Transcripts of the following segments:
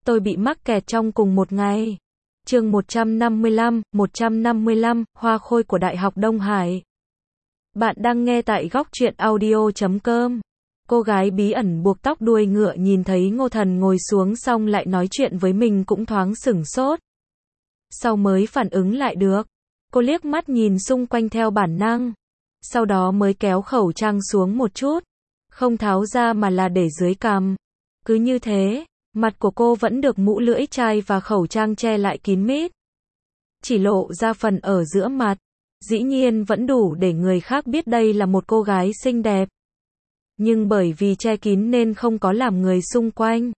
tôi bị mắc kẹt trong cùng một ngày. Chương 155, Hoa Khôi của Đại học Đông Hải. Bạn đang nghe tại góc truyện audio.com. Cô gái bí ẩn buộc tóc đuôi ngựa nhìn thấy Ngô Thần ngồi xuống xong lại nói chuyện với mình cũng thoáng sửng sốt. Sau mới phản ứng lại được. Cô liếc mắt nhìn xung quanh theo bản năng. Sau đó mới kéo khẩu trang xuống một chút. Không tháo ra mà là để dưới cằm. Cứ như thế, mặt của cô vẫn được mũ lưỡi chai và khẩu trang che lại kín mít. Chỉ lộ ra phần ở giữa mặt. Dĩ nhiên vẫn đủ để người khác biết đây là một cô gái xinh đẹp. Nhưng bởi vì che kín nên không có làm người xung quanh.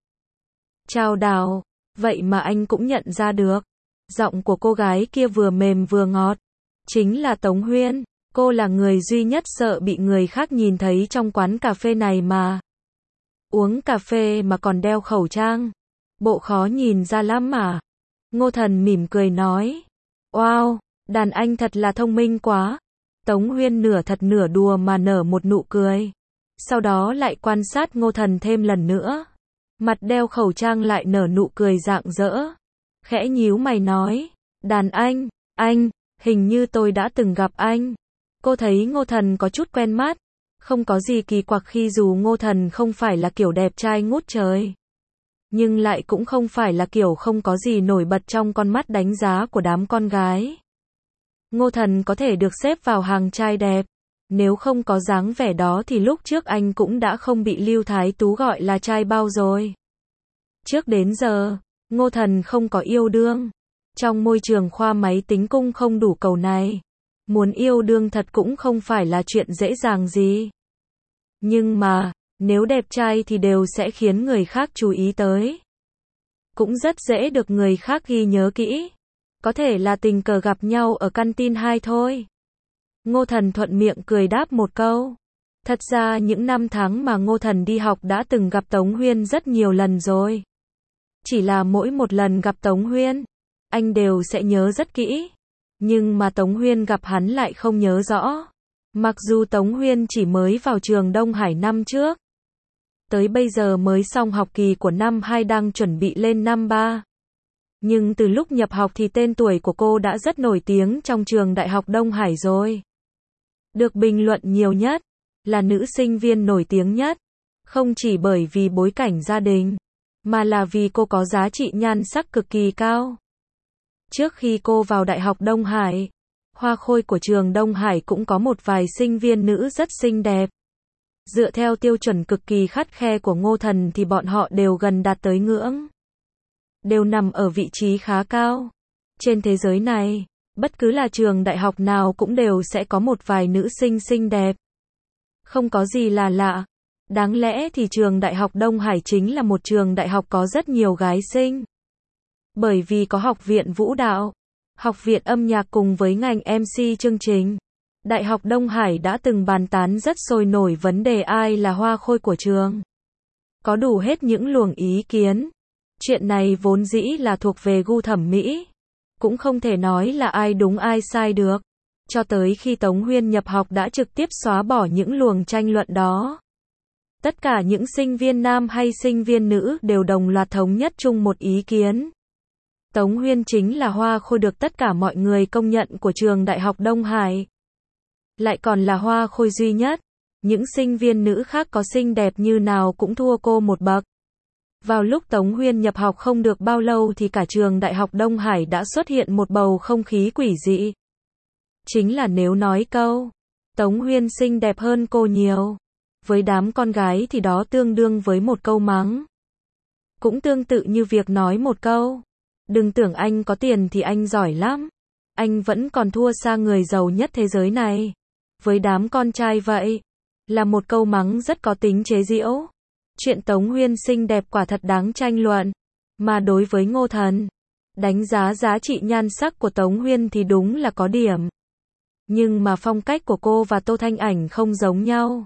Chào Đào, vậy mà anh cũng nhận ra được. Giọng của cô gái kia vừa mềm vừa ngọt. Chính là Tống Huyên. Cô là người duy nhất sợ bị người khác nhìn thấy trong quán cà phê này mà. Uống cà phê mà còn đeo khẩu trang. Bộ khó nhìn ra lắm mà. Ngô Thần mỉm cười nói. Wow, đàn anh thật là thông minh quá. Tống Huyên nửa thật nửa đùa mà nở một nụ cười. Sau đó lại quan sát Ngô Thần thêm lần nữa. Mặt đeo khẩu trang lại nở nụ cười rạng rỡ. Khẽ nhíu mày nói. Đàn anh, hình như tôi đã từng gặp anh. Cô thấy Ngô Thần có chút quen mắt. Không có gì kỳ quặc khi dù Ngô Thần không phải là kiểu đẹp trai ngút trời. Nhưng lại cũng không phải là kiểu không có gì nổi bật trong con mắt đánh giá của đám con gái. Ngô Thần có thể được xếp vào hàng trai đẹp. Nếu không có dáng vẻ đó thì lúc trước anh cũng đã không bị Lưu Thái Tú gọi là trai bao rồi. Trước đến giờ, Ngô Thần không có yêu đương. Trong môi trường khoa máy tính cung không đủ cầu này. Muốn yêu đương thật cũng không phải là chuyện dễ dàng gì. Nhưng mà, nếu đẹp trai thì đều sẽ khiến người khác chú ý tới. Cũng rất dễ được người khác ghi nhớ kỹ. Có thể là tình cờ gặp nhau ở canteen 2 thôi. Ngô Thần thuận miệng cười đáp một câu. Thật ra những năm tháng mà Ngô Thần đi học đã từng gặp Tống Huyên rất nhiều lần rồi. Chỉ là mỗi một lần gặp Tống Huyên, anh đều sẽ nhớ rất kỹ. Nhưng mà Tống Huyên gặp hắn lại không nhớ rõ. Mặc dù Tống Huyên chỉ mới vào trường Đông Hải năm trước. Tới bây giờ mới xong học kỳ của năm 2 đang chuẩn bị lên năm 3. Nhưng từ lúc nhập học thì tên tuổi của cô đã rất nổi tiếng trong trường Đại học Đông Hải rồi. Được bình luận nhiều nhất, là nữ sinh viên nổi tiếng nhất. Không chỉ bởi vì bối cảnh gia đình, mà là vì cô có giá trị nhan sắc cực kỳ cao. Trước khi cô vào Đại học Đông Hải, Hoa Khôi của trường Đông Hải cũng có một vài sinh viên nữ rất xinh đẹp. Dựa theo tiêu chuẩn cực kỳ khắt khe của Ngô Thần thì bọn họ đều gần đạt tới ngưỡng. Đều nằm ở vị trí khá cao. Trên thế giới này, bất cứ là trường đại học nào cũng đều sẽ có một vài nữ sinh xinh đẹp. Không có gì là lạ. Đáng lẽ thì trường Đại học Đông Hải chính là một trường đại học có rất nhiều gái xinh. Bởi vì có học viện vũ đạo, học viện âm nhạc cùng với ngành MC chương trình. Đại học Đông Hải đã từng bàn tán rất sôi nổi vấn đề ai là hoa khôi của trường. Có đủ hết những luồng ý kiến. Chuyện này vốn dĩ là thuộc về gu thẩm mỹ. Cũng không thể nói là ai đúng ai sai được. Cho tới khi Tống Huyên nhập học đã trực tiếp xóa bỏ những luồng tranh luận đó. Tất cả những sinh viên nam hay sinh viên nữ đều đồng loạt thống nhất chung một ý kiến. Tống Huyên chính là hoa khôi được tất cả mọi người công nhận của trường Đại học Đông Hải. Lại còn là hoa khôi duy nhất. Những sinh viên nữ khác có xinh đẹp như nào cũng thua cô một bậc. Vào lúc Tống Huyên nhập học không được bao lâu thì cả trường Đại học Đông Hải đã xuất hiện một bầu không khí quỷ dị. Chính là nếu nói câu, Tống Huyên xinh đẹp hơn cô nhiều. Với đám con gái thì đó tương đương với một câu mắng. Cũng tương tự như việc nói một câu, đừng tưởng anh có tiền thì anh giỏi lắm. Anh vẫn còn thua xa người giàu nhất thế giới này. Với đám con trai vậy, là một câu mắng rất có tính chế giễu. Chuyện Tống Huyên xinh đẹp quả thật đáng tranh luận. Mà đối với Ngô Thần, đánh giá giá trị nhan sắc của Tống Huyên thì đúng là có điểm. Nhưng mà phong cách của cô và Tô Thanh Ảnh không giống nhau.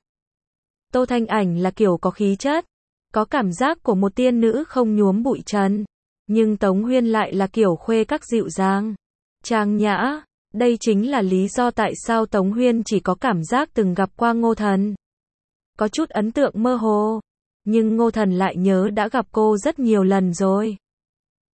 Tô Thanh Ảnh là kiểu có khí chất, có cảm giác của một tiên nữ không nhuốm bụi trần. Nhưng Tống Huyên lại là kiểu khuê các dịu dàng, trang nhã. Đây chính là lý do tại sao Tống Huyên chỉ có cảm giác từng gặp qua Ngô Thần. Có chút ấn tượng mơ hồ. Nhưng Ngô Thần lại nhớ đã gặp cô rất nhiều lần rồi.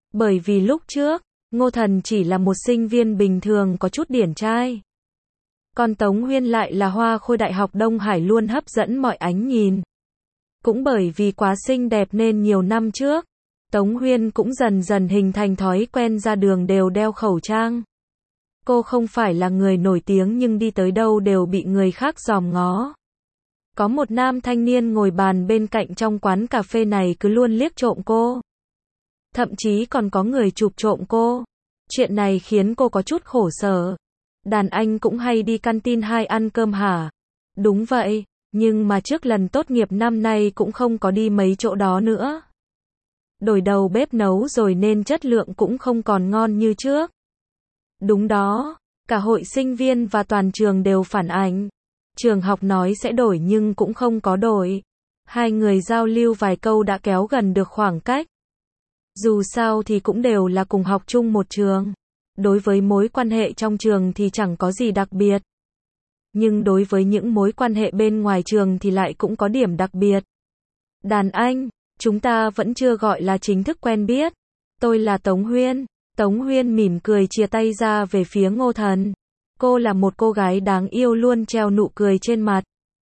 Bởi vì lúc trước, Ngô Thần chỉ là một sinh viên bình thường có chút điển trai. Còn Tống Huyên lại là hoa khôi Đại học Đông Hải luôn hấp dẫn mọi ánh nhìn. Cũng bởi vì quá xinh đẹp nên nhiều năm trước, Tống Huyên cũng dần dần hình thành thói quen ra đường đều đeo khẩu trang. Cô không phải là người nổi tiếng nhưng đi tới đâu đều bị người khác dòm ngó. Có một nam thanh niên ngồi bàn bên cạnh trong quán cà phê này cứ luôn liếc trộm cô. Thậm chí còn có người chụp trộm cô. Chuyện này khiến cô có chút khổ sở. Đàn anh cũng hay đi canteen hai ăn cơm hả? Đúng vậy, nhưng mà trước lần tốt nghiệp năm nay cũng không có đi mấy chỗ đó nữa. Đổi đầu bếp nấu rồi nên chất lượng cũng không còn ngon như trước. Đúng đó, cả hội sinh viên và toàn trường đều phản ánh. Trường học nói sẽ đổi nhưng cũng không có đổi. Hai người giao lưu vài câu đã kéo gần được khoảng cách. Dù sao thì cũng đều là cùng học chung một trường. Đối với mối quan hệ trong trường thì chẳng có gì đặc biệt. Nhưng đối với những mối quan hệ bên ngoài trường thì lại cũng có điểm đặc biệt. Đàn anh, chúng ta vẫn chưa gọi là chính thức quen biết. Tôi là Tống Huyên. Tống Huyên mỉm cười chia tay ra về phía Ngô Thần. Cô là một cô gái đáng yêu luôn treo nụ cười trên mặt.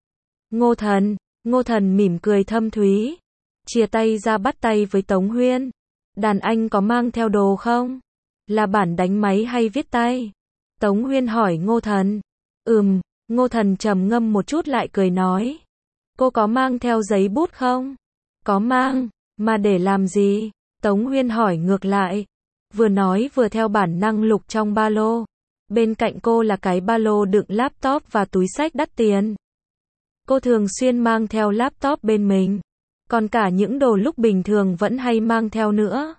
Ngô Thần mỉm cười thâm thúy. Chia tay ra bắt tay với Tống Huyên. Đàn anh có mang theo đồ không? Là bản đánh máy hay viết tay? Tống Huyên hỏi Ngô Thần. Ngô Thần trầm ngâm một chút lại cười nói. Cô có mang theo giấy bút không? Có mang, mà để làm gì? Tống Huyên hỏi ngược lại. Vừa nói vừa theo bản năng lục trong ba lô. Bên cạnh cô là cái ba lô đựng laptop và túi xách đắt tiền. Cô thường xuyên mang theo laptop bên mình. Còn cả những đồ lúc bình thường vẫn hay mang theo nữa.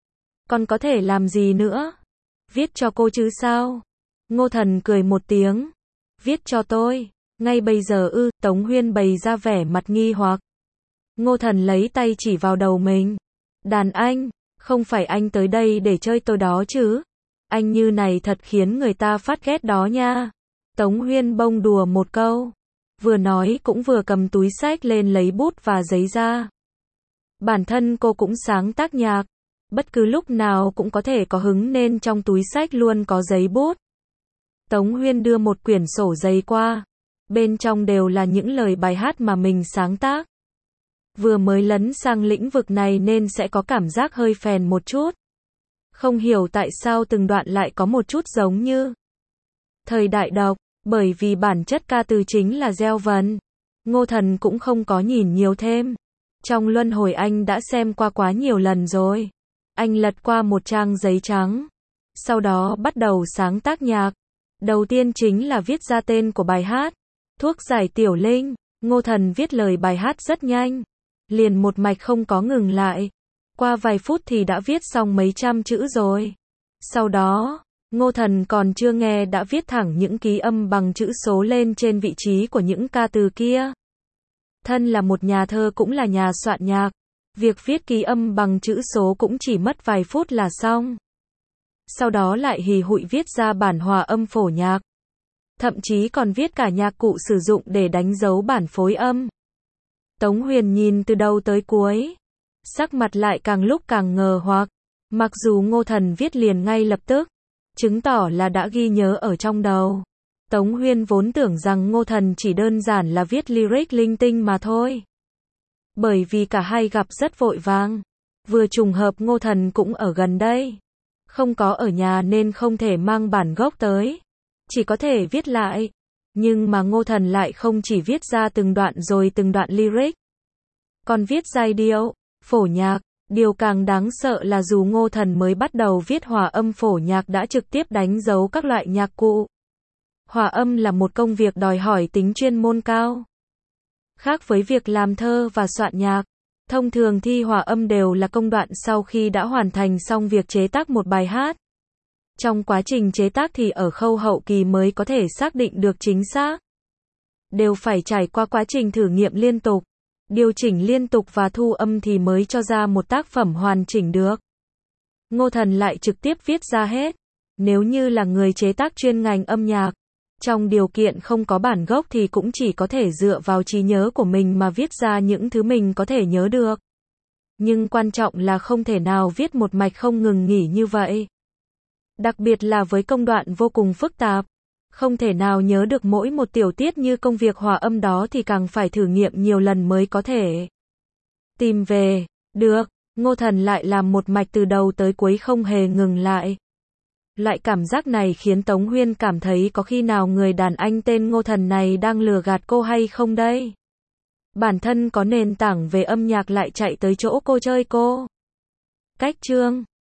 Còn có thể làm gì nữa? Viết cho cô chứ sao? Ngô Thần cười một tiếng. Viết cho tôi. Ngay bây giờ ư? Tống Huyên bày ra vẻ mặt nghi hoặc. Ngô Thần lấy tay chỉ vào đầu mình. Đàn anh, không phải anh tới đây để chơi tôi đó chứ? Anh như này thật khiến người ta phát ghét đó nha. Tống Huyên bông đùa một câu. Vừa nói cũng vừa cầm túi xách lên lấy bút và giấy ra. Bản thân cô cũng sáng tác nhạc. Bất cứ lúc nào cũng có thể có hứng nên trong túi xách luôn có giấy bút. Tống Huyên đưa một quyển sổ dày qua. Bên trong đều là những lời bài hát mà mình sáng tác. Vừa mới lấn sang lĩnh vực này nên sẽ có cảm giác hơi phèn một chút. Không hiểu tại sao từng đoạn lại có một chút giống như thời đại đọc, bởi vì bản chất ca từ chính là gieo vần. Ngô Thần cũng không có nhìn nhiều thêm. Trong luân hồi anh đã xem qua quá nhiều lần rồi. Anh lật qua một trang giấy trắng. Sau đó bắt đầu sáng tác nhạc. Đầu tiên chính là viết ra tên của bài hát. Thuốc giải tiểu linh. Ngô Thần viết lời bài hát rất nhanh. Liền một mạch không có ngừng lại. Qua vài phút thì đã viết xong mấy trăm chữ rồi. Sau đó, Ngô Thần còn chưa nghe đã viết thẳng những ký âm bằng chữ số lên trên vị trí của những ca từ kia. Thân là một nhà thơ cũng là nhà soạn nhạc. Việc viết ký âm bằng chữ số cũng chỉ mất vài phút là xong. Sau đó lại hì hụi viết ra bản hòa âm phổ nhạc. Thậm chí còn viết cả nhạc cụ sử dụng để đánh dấu bản phối âm. Tống Huyên nhìn từ đầu tới cuối. Sắc mặt lại càng lúc càng ngờ hoặc. Mặc dù Ngô Thần viết liền ngay lập tức. Chứng tỏ là đã ghi nhớ ở trong đầu. Tống Huyên vốn tưởng rằng Ngô Thần chỉ đơn giản là viết lyric linh tinh mà thôi. Bởi vì cả hai gặp rất vội vàng. Vừa trùng hợp Ngô Thần cũng ở gần đây. Không có ở nhà nên không thể mang bản gốc tới. Chỉ có thể viết lại. Nhưng mà Ngô Thần lại không chỉ viết ra từng đoạn rồi từng đoạn lyric. Còn viết giai điệu, phổ nhạc. Điều càng đáng sợ là dù Ngô Thần mới bắt đầu viết hòa âm phổ nhạc đã trực tiếp đánh dấu các loại nhạc cụ. Hòa âm là một công việc đòi hỏi tính chuyên môn cao. Khác với việc làm thơ và soạn nhạc, thông thường thi hòa âm đều là công đoạn sau khi đã hoàn thành xong việc chế tác một bài hát. Trong quá trình chế tác thì ở khâu hậu kỳ mới có thể xác định được chính xác. Đều phải trải qua quá trình thử nghiệm liên tục, điều chỉnh liên tục và thu âm thì mới cho ra một tác phẩm hoàn chỉnh được. Ngô Thần lại trực tiếp viết ra hết. Nếu như là người chế tác chuyên ngành âm nhạc, trong điều kiện không có bản gốc thì cũng chỉ có thể dựa vào trí nhớ của mình mà viết ra những thứ mình có thể nhớ được. Nhưng quan trọng là không thể nào viết một mạch không ngừng nghỉ như vậy. Đặc biệt là với công đoạn vô cùng phức tạp. Không thể nào nhớ được mỗi một tiểu tiết như công việc hòa âm đó thì càng phải thử nghiệm nhiều lần mới có thể tìm về được. Ngô Thần lại làm một mạch từ đầu tới cuối không hề ngừng lại. Loại cảm giác này khiến Tống Huyên cảm thấy có khi nào người đàn anh tên Ngô Thần này đang lừa gạt cô hay không đây? Bản thân có nền tảng về âm nhạc lại chạy tới chỗ cô chơi cô. Cách chương